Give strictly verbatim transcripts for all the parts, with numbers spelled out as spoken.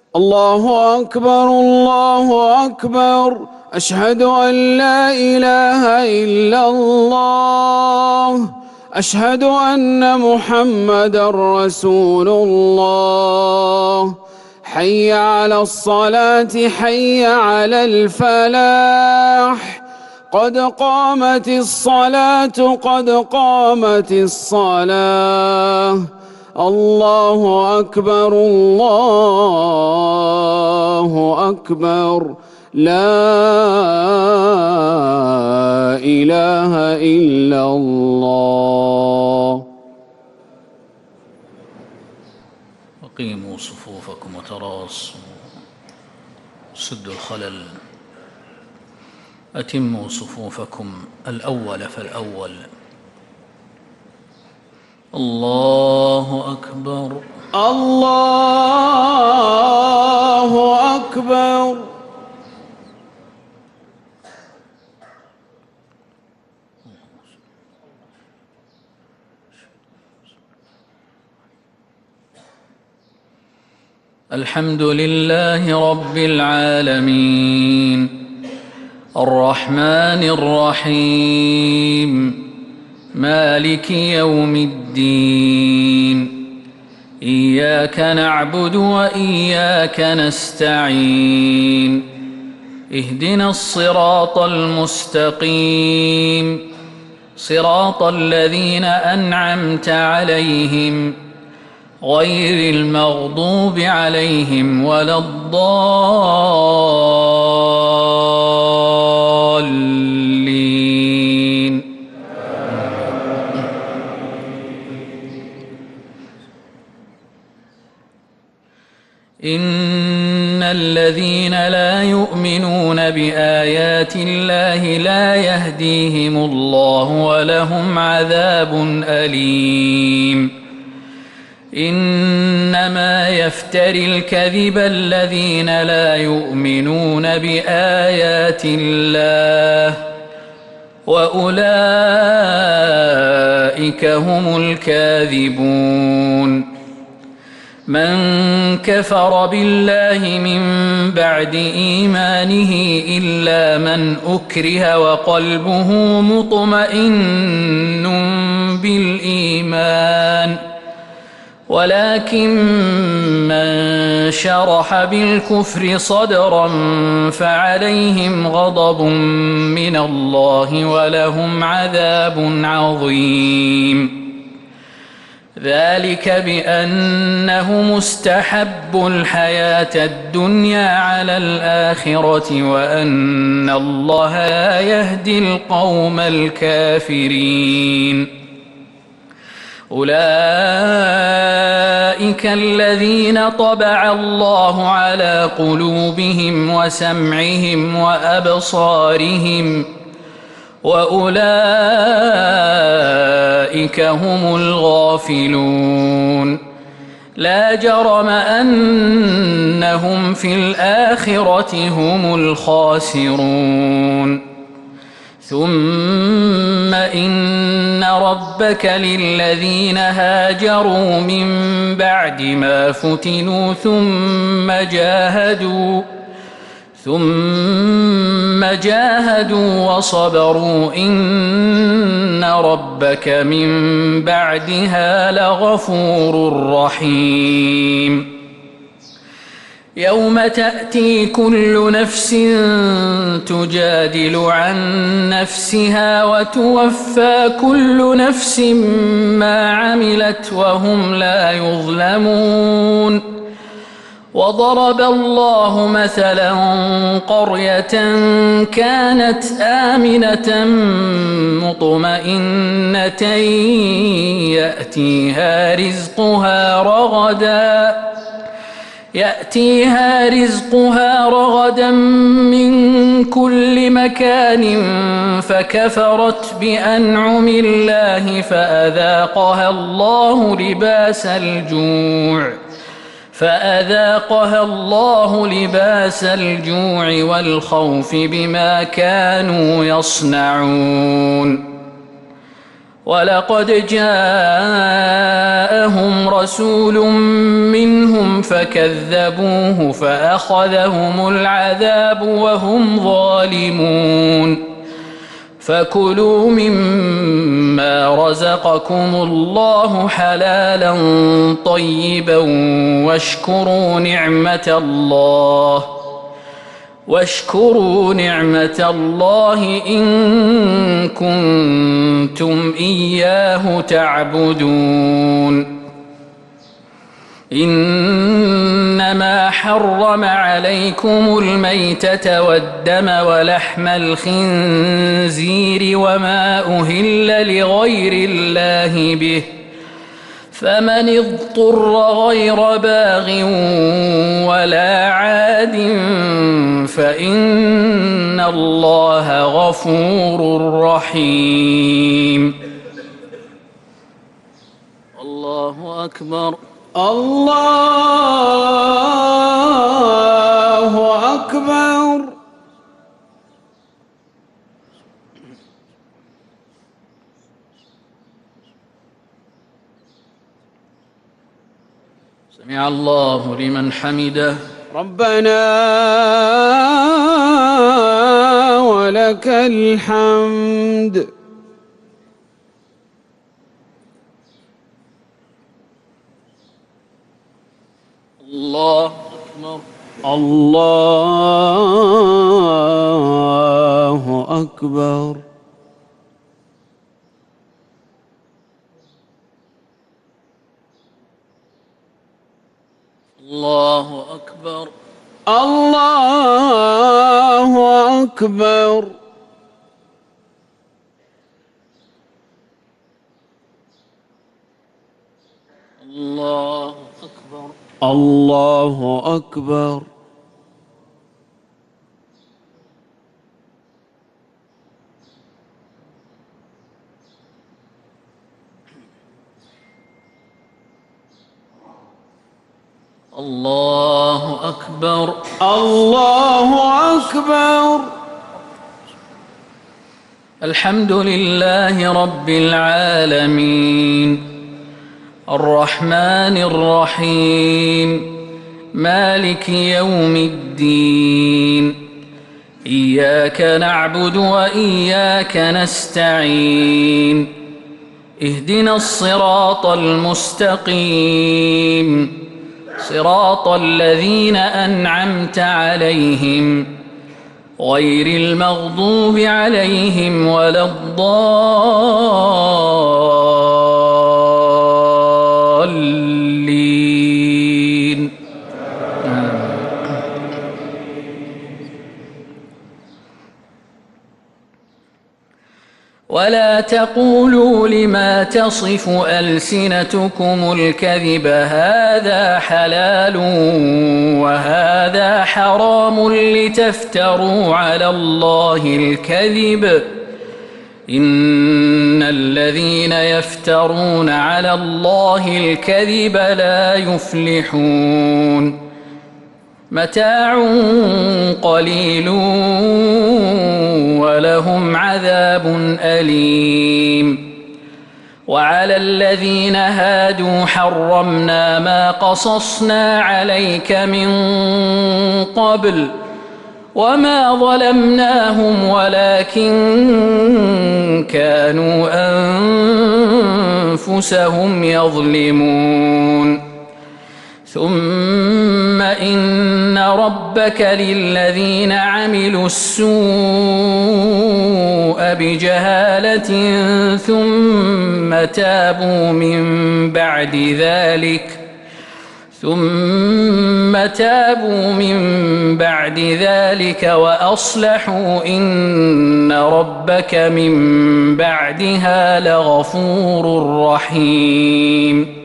الله أكبر الله أكبر أشهد أن لا إله إلا الله أشهد أن محمدًا رسول الله حي على الصلاة حي على الفلاح قد قامت الصلاة قد قامت الصلاة الله أكبر الله أكبر لا إله إلا الله. أقيموا صفوفكم وتراصوا، سدوا الخلل، أتموا صفوفكم الأول فالأول. الله أكبر الله أكبر. الحمد لله رب العالمين الرحمن الرحيم مالك يوم الدين إياك نعبد وإياك نستعين اهدنا الصراط المستقيم صراط الذين أنعمت عليهم غير المغضوب عليهم ولا الضالين. إن الذين لا يؤمنون بآيات الله لا يهديهم الله ولهم عذاب أليم. إنما يفتري الكذب الذين لا يؤمنون بآيات الله وأولئك هم الكاذبون. من كفر بالله من بعد إيمانه إلا من أكره وقلبه مطمئن بالإيمان ولكن من شرح بالكفر صدرا فعليهم غضب من الله ولهم عذاب عظيم. ذلك بأنهم استحبوا الحياة الدنيا على الآخرة وأن الله لا يهدي القوم الكافرين. أولئك الذين طبع الله على قلوبهم وسمعهم وأبصارهم وأولئك هم الغافلون. لا جرم أنهم في الآخرة هم الخاسرون. ثم إن ربك للذين هاجروا من بعد ما فتنوا ثم جاهدوا ثم جاهدوا وصبروا إن ربك من بعدها لغفور رحيم. يوم تأتي كل نفس تجادل عن نفسها وتوفى كل نفس ما عملت وهم لا يظلمون. وضرب الله مثلا قرية كانت آمنة مطمئنة يأتيها رزقها رغدا يأتيها رزقها رغدا من كل مكان فكفرت بأنعم الله فأذاقها الله لباس الجوع فأذاقها الله لباس الجوع والخوف بما كانوا يصنعون. ولقد جاءهم رسول منهم فكذبوه فأخذهم العذاب وهم ظالمون فكلوا مما رزقكم الله حلالا طيبا واشكروا نعمة الله واشكروا نعمة الله إن كنتم إياه تعبدون إنما حرم عليكم الميتة والدم ولحم الخنزير وما أهل لغير الله به فمن اضطر غير باغ ولا عاد فإن الله غفور رحيم. الله أكبر. الله أكبر. سمع الله لمن حمده. ربنا ولك الحمد. الله أكبر. الله أكبر. الله أكبر. الله أكبر. الله أكبر. الله أكبر. الله أكبر. الله أكبر. الحمد لله رب العالمين الرحمن الرحيم مالك يوم الدين إياك نعبد وإياك نستعين اهدنا الصراط المستقيم صراط الذين أنعمت عليهم غير المغضوب عليهم ولا الضالين. ولا تقولوا لما تصف ألسنتكم الكذب هذا حلال وهذا حرام لتفتروا على الله الكذب إن الذين يفترون على الله الكذب لا يفلحون متاع قليل ولهم عذاب أليم. وعلى الذين هادوا حرمنا ما قصصنا عليك من قبل وما ظلمناهم ولكن كانوا أنفسهم يظلمون. ثم إن ربك للذين عملوا السوء بجهالة ثم تابوا من بعد ذلك ثم تابوا من بعد ذلك وأصلحوا إن ربك من بعدها لغفور رحيم.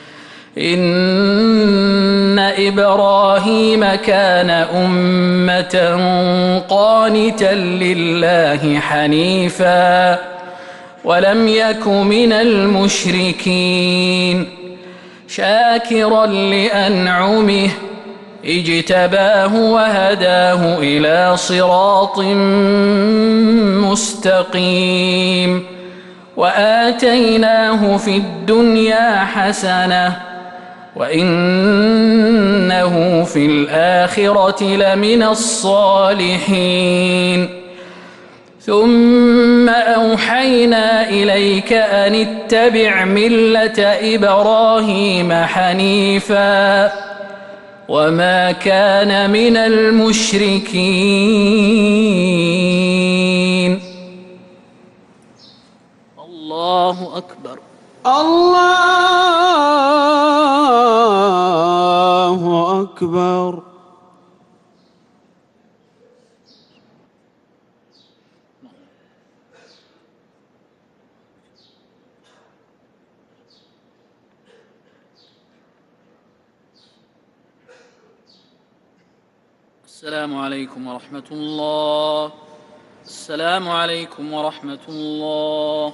إن إبراهيم كان أمة قانتا لله حنيفا ولم يك من المشركين شاكرا لأنعمه اجتباه وهداه إلى صراط مستقيم وآتيناه في الدنيا حسنة وإنه في الآخرة لمن الصالحين ثم أوحينا إليك أن اتبع ملة إبراهيم حنيفا وما كان من المشركين. الله أكبر. الله أكبر. السلام عليكم ورحمة الله. السلام عليكم ورحمة الله.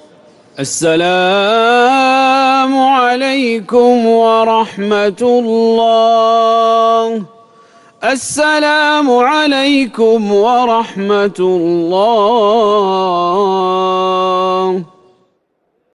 السلام عليكم ورحمة الله. السلام عليكم ورحمة الله.